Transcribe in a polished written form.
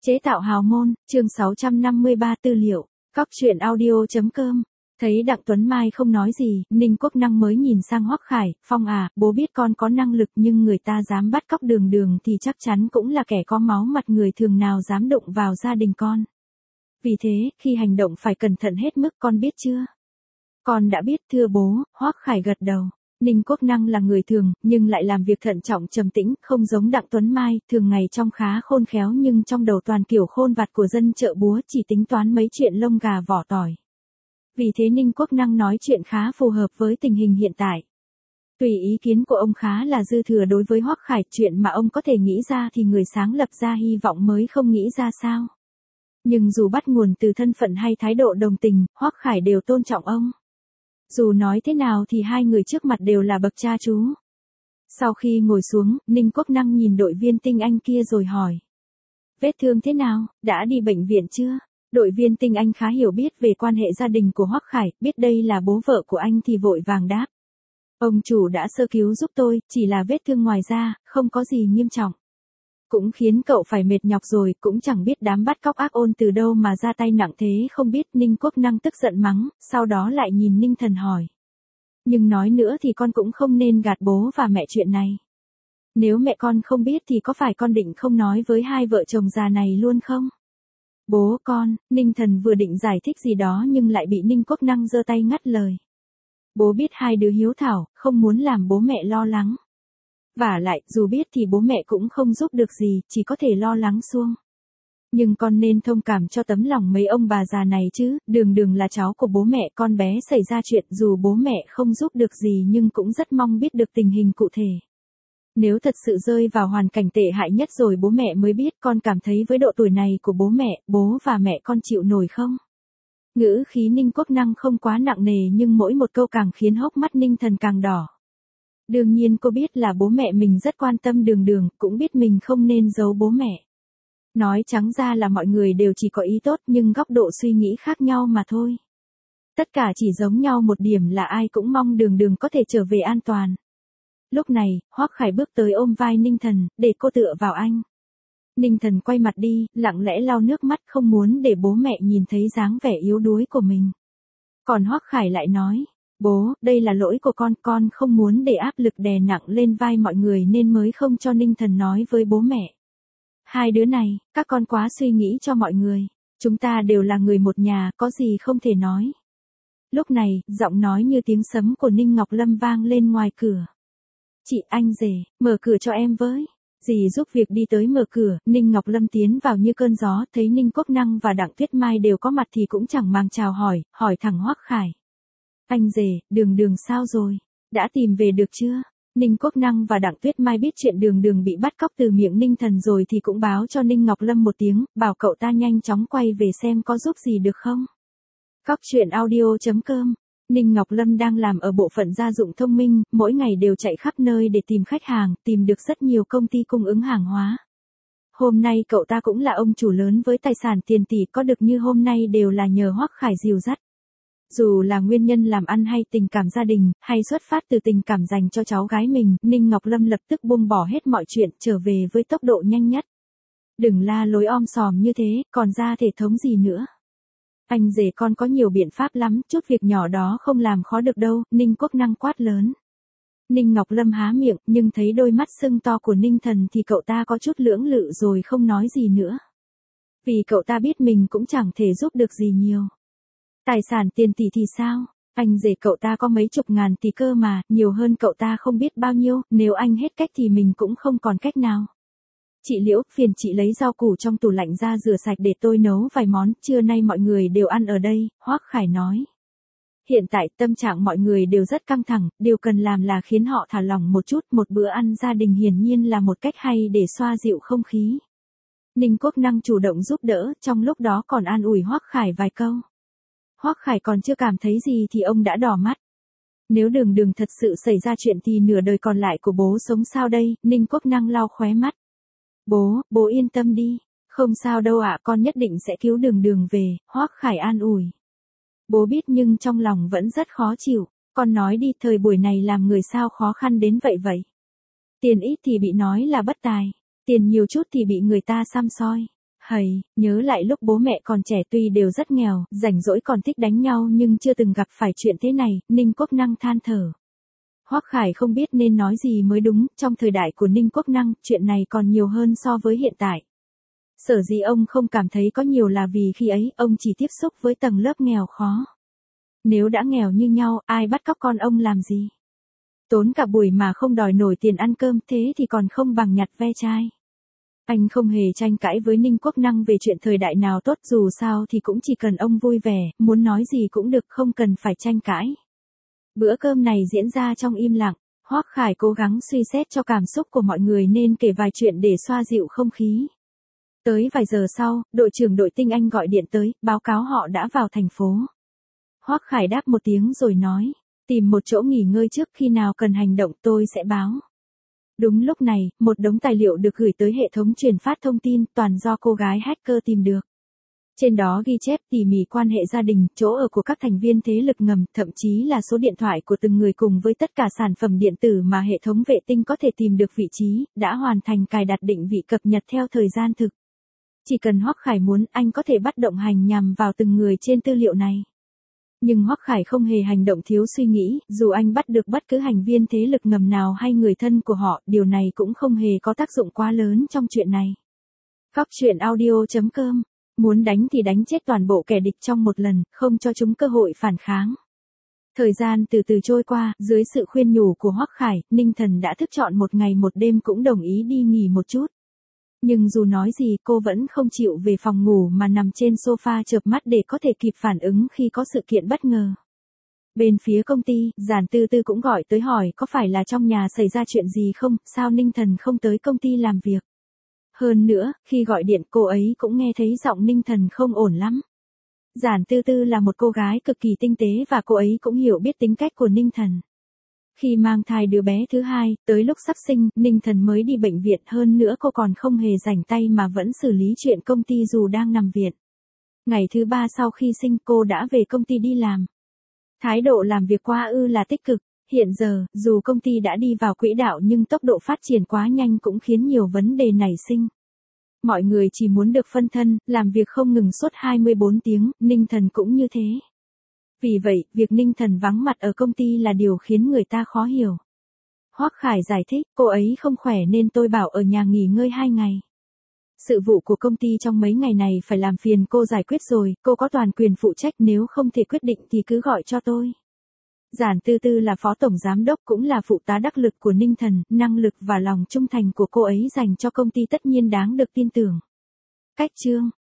Chế tạo hào môn, chương 653 tư liệu, cóc truyện audio.com. Thấy Đặng Tuấn Mai không nói gì, Ninh Quốc Năng mới nhìn sang Hoắc Khải, Phong à, bố biết con có năng lực nhưng người ta dám bắt cóc Đường Đường thì chắc chắn cũng là kẻ có máu mặt, người thường nào dám đụng vào gia đình con. Vì thế, khi hành động phải cẩn thận hết mức, con biết chưa? Con đã biết thưa bố, Hoắc Khải gật đầu. Ninh Quốc Năng là người thường, nhưng lại làm việc thận trọng trầm tĩnh, không giống Đặng Tuấn Mai, thường ngày trông khá khôn khéo nhưng trong đầu toàn kiểu khôn vặt của dân chợ búa, chỉ tính toán mấy chuyện lông gà vỏ tỏi. Vì thế Ninh Quốc Năng nói chuyện khá phù hợp với tình hình hiện tại. Tùy ý kiến của ông khá là dư thừa đối với Hoắc Khải, chuyện mà ông có thể nghĩ ra thì người sáng lập ra hy vọng mới không nghĩ ra sao. Nhưng dù bắt nguồn từ thân phận hay thái độ đồng tình, Hoắc Khải đều tôn trọng ông. Dù nói thế nào thì hai người trước mặt đều là bậc cha chú. Sau khi ngồi xuống, Ninh Quốc Năng nhìn đội viên Tinh Anh kia rồi hỏi. Vết thương thế nào, đã đi bệnh viện chưa? Đội viên Tinh Anh khá hiểu biết về quan hệ gia đình của Hoắc Khải, biết đây là bố vợ của anh thì vội vàng đáp. Ông chủ đã sơ cứu giúp tôi, chỉ là vết thương ngoài da, không có gì nghiêm trọng. Cũng khiến cậu phải mệt nhọc rồi, cũng chẳng biết đám bắt cóc ác ôn từ đâu mà ra tay nặng thế không biết. Ninh Quốc Năng tức giận mắng, sau đó lại nhìn Ninh Thần hỏi. Nhưng nói nữa thì con cũng không nên gạt bố và mẹ chuyện này. Nếu mẹ con không biết thì có phải con định không nói với hai vợ chồng già này luôn không? Bố con, Ninh Thần vừa định giải thích gì đó nhưng lại bị Ninh Quốc Năng giơ tay ngắt lời. Bố biết hai đứa hiếu thảo, không muốn làm bố mẹ lo lắng. Vả lại, dù biết thì bố mẹ cũng không giúp được gì, chỉ có thể lo lắng suông. Nhưng con nên thông cảm cho tấm lòng mấy ông bà già này chứ, Đường Đường là cháu của bố mẹ, con bé xảy ra chuyện dù bố mẹ không giúp được gì nhưng cũng rất mong biết được tình hình cụ thể. Nếu thật sự rơi vào hoàn cảnh tệ hại nhất rồi bố mẹ mới biết, con cảm thấy với độ tuổi này của bố mẹ, bố và mẹ con chịu nổi không? Ngữ khí Ninh Quốc Năng không quá nặng nề nhưng mỗi một câu càng khiến hốc mắt Ninh Thần càng đỏ. Đương nhiên cô biết là bố mẹ mình rất quan tâm Đường Đường, cũng biết mình không nên giấu bố mẹ. Nói trắng ra là mọi người đều chỉ có ý tốt nhưng góc độ suy nghĩ khác nhau mà thôi. Tất cả chỉ giống nhau một điểm là ai cũng mong Đường Đường có thể trở về an toàn. Lúc này, Hoắc Khải bước tới ôm vai Ninh Thần, để cô tựa vào anh. Ninh Thần quay mặt đi, lặng lẽ lau nước mắt không muốn để bố mẹ nhìn thấy dáng vẻ yếu đuối của mình. Còn Hoắc Khải lại nói. Bố, đây là lỗi của con không muốn để áp lực đè nặng lên vai mọi người nên mới không cho Ninh Thần nói với bố mẹ. Hai đứa này, các con quá suy nghĩ cho mọi người. Chúng ta đều là người một nhà, có gì không thể nói. Lúc này, giọng nói như tiếng sấm của Ninh Ngọc Lâm vang lên ngoài cửa. Chị, anh rể, mở cửa cho em với. Dì giúp việc đi tới mở cửa, Ninh Ngọc Lâm tiến vào như cơn gió, thấy Ninh Quốc Năng và Đặng Tuyết Mai đều có mặt thì cũng chẳng màng chào hỏi thẳng Hoắc Khải. Anh rể, Đường Đường sao rồi? Đã tìm về được chưa? Ninh Quốc Năng và Đặng Tuyết Mai biết chuyện Đường Đường bị bắt cóc từ miệng Ninh Thần rồi thì cũng báo cho Ninh Ngọc Lâm một tiếng, bảo cậu ta nhanh chóng quay về xem có giúp gì được không. Cóc truyện audio.com. Ninh Ngọc Lâm đang làm ở bộ phận gia dụng thông minh, mỗi ngày đều chạy khắp nơi để tìm khách hàng, tìm được rất nhiều công ty cung ứng hàng hóa. Hôm nay cậu ta cũng là ông chủ lớn với tài sản tiền tỷ, có được như hôm nay đều là nhờ Hoắc Khải dìu dắt. Dù là nguyên nhân làm ăn hay tình cảm gia đình, hay xuất phát từ tình cảm dành cho cháu gái mình, Ninh Ngọc Lâm lập tức buông bỏ hết mọi chuyện, trở về với tốc độ nhanh nhất. Đừng la lối om sòm như thế, còn ra thể thống gì nữa. Anh rể con có nhiều biện pháp lắm, chút việc nhỏ đó không làm khó được đâu, Ninh Quốc Năng quát lớn. Ninh Ngọc Lâm há miệng, nhưng thấy đôi mắt sưng to của Ninh Thần thì cậu ta có chút lưỡng lự rồi không nói gì nữa. Vì cậu ta biết mình cũng chẳng thể giúp được gì nhiều. Tài sản tiền tỷ thì sao? Anh rể cậu ta có mấy chục ngàn tỷ cơ mà, nhiều hơn cậu ta không biết bao nhiêu, nếu anh hết cách thì mình cũng không còn cách nào. Chị Liễu, phiền chị lấy rau củ trong tủ lạnh ra rửa sạch để tôi nấu vài món, trưa nay mọi người đều ăn ở đây, Hoắc Khải nói. Hiện tại tâm trạng mọi người đều rất căng thẳng, điều cần làm là khiến họ thả lỏng một chút, một bữa ăn gia đình hiển nhiên là một cách hay để xoa dịu không khí. Ninh Quốc Năng chủ động giúp đỡ, trong lúc đó còn an ủi Hoắc Khải vài câu. Hoắc Khải còn chưa cảm thấy gì thì ông đã đỏ mắt. Nếu Đường Đường thật sự xảy ra chuyện thì nửa đời còn lại của bố sống sao đây, Ninh Quốc Năng lau khóe mắt. Bố yên tâm đi, không sao đâu ạ, con nhất định sẽ cứu Đường Đường về, Hoắc Khải an ủi. Bố biết nhưng trong lòng vẫn rất khó chịu, con nói đi, thời buổi này làm người sao khó khăn đến vậy. Tiền ít thì bị nói là bất tài, tiền nhiều chút thì bị người ta săm soi. Hầy, nhớ lại lúc bố mẹ còn trẻ tuy đều rất nghèo, rảnh rỗi còn thích đánh nhau nhưng chưa từng gặp phải chuyện thế này, Ninh Quốc Năng than thở. Hoắc Khải không biết nên nói gì mới đúng, trong thời đại của Ninh Quốc Năng, chuyện này còn nhiều hơn so với hiện tại. Sở dĩ ông không cảm thấy có nhiều là vì khi ấy, ông chỉ tiếp xúc với tầng lớp nghèo khó. Nếu đã nghèo như nhau, ai bắt cóc con ông làm gì? Tốn cả buổi mà không đòi nổi tiền ăn cơm, thế thì còn không bằng nhặt ve chai. Anh không hề tranh cãi với Ninh Quốc Năng về chuyện thời đại nào tốt, dù sao thì cũng chỉ cần ông vui vẻ, muốn nói gì cũng được, không cần phải tranh cãi. Bữa cơm này diễn ra trong im lặng, Hoắc Khải cố gắng suy xét cho cảm xúc của mọi người nên kể vài chuyện để xoa dịu không khí. Tới vài giờ sau, đội trưởng đội Tinh Anh gọi điện tới, báo cáo họ đã vào thành phố. Hoắc Khải đáp một tiếng rồi nói, tìm một chỗ nghỉ ngơi trước, khi nào cần hành động tôi sẽ báo. Đúng lúc này, một đống tài liệu được gửi tới hệ thống truyền phát thông tin, toàn do cô gái hacker tìm được. Trên đó ghi chép tỉ mỉ quan hệ gia đình, chỗ ở của các thành viên thế lực ngầm, thậm chí là số điện thoại của từng người cùng với tất cả sản phẩm điện tử mà hệ thống vệ tinh có thể tìm được vị trí, đã hoàn thành cài đặt định vị cập nhật theo thời gian thực. Chỉ cần Hoắc Khải muốn, anh có thể bắt động hành nhằm vào từng người trên tư liệu này. Nhưng Hoắc Khải không hề hành động thiếu suy nghĩ, dù anh bắt được bất cứ thành viên thế lực ngầm nào hay người thân của họ, điều này cũng không hề có tác dụng quá lớn trong chuyện này. Góc truyện audio.com. Muốn đánh thì đánh chết toàn bộ kẻ địch trong một lần, không cho chúng cơ hội phản kháng. Thời gian từ từ trôi qua, dưới sự khuyên nhủ của Hoắc Khải, Ninh Thần đã thức trọn một ngày một đêm, cũng đồng ý đi nghỉ một chút. Nhưng dù nói gì cô vẫn không chịu về phòng ngủ mà nằm trên sofa chợp mắt để có thể kịp phản ứng khi có sự kiện bất ngờ. Bên phía công ty, Giản Tư Tư cũng gọi tới hỏi có phải là trong nhà xảy ra chuyện gì không, sao Ninh Thần không tới công ty làm việc. Hơn nữa, khi gọi điện cô ấy cũng nghe thấy giọng Ninh Thần không ổn lắm. Giản Tư Tư là một cô gái cực kỳ tinh tế và cô ấy cũng hiểu biết tính cách của Ninh Thần. Khi mang thai đứa bé thứ hai, tới lúc sắp sinh, Ninh Thần mới đi bệnh viện, hơn nữa cô còn không hề rảnh tay mà vẫn xử lý chuyện công ty dù đang nằm viện. Ngày thứ 3 sau khi sinh cô đã về công ty đi làm. Thái độ làm việc qua là tích cực. Hiện giờ, dù công ty đã đi vào quỹ đạo nhưng tốc độ phát triển quá nhanh cũng khiến nhiều vấn đề nảy sinh. Mọi người chỉ muốn được phân thân, làm việc không ngừng suốt 24 tiếng, Ninh Thần cũng như thế. Vì vậy, việc Ninh Thần vắng mặt ở công ty là điều khiến người ta khó hiểu. Hoắc Khải giải thích, cô ấy không khỏe nên tôi bảo ở nhà nghỉ ngơi 2 ngày. Sự vụ của công ty trong mấy ngày này phải làm phiền cô giải quyết rồi, cô có toàn quyền phụ trách, nếu không thể quyết định thì cứ gọi cho tôi. Giản Tư Tư là phó tổng giám đốc cũng là phụ tá đắc lực của Ninh Thần, năng lực và lòng trung thành của cô ấy dành cho công ty tất nhiên đáng được tin tưởng. Cách chương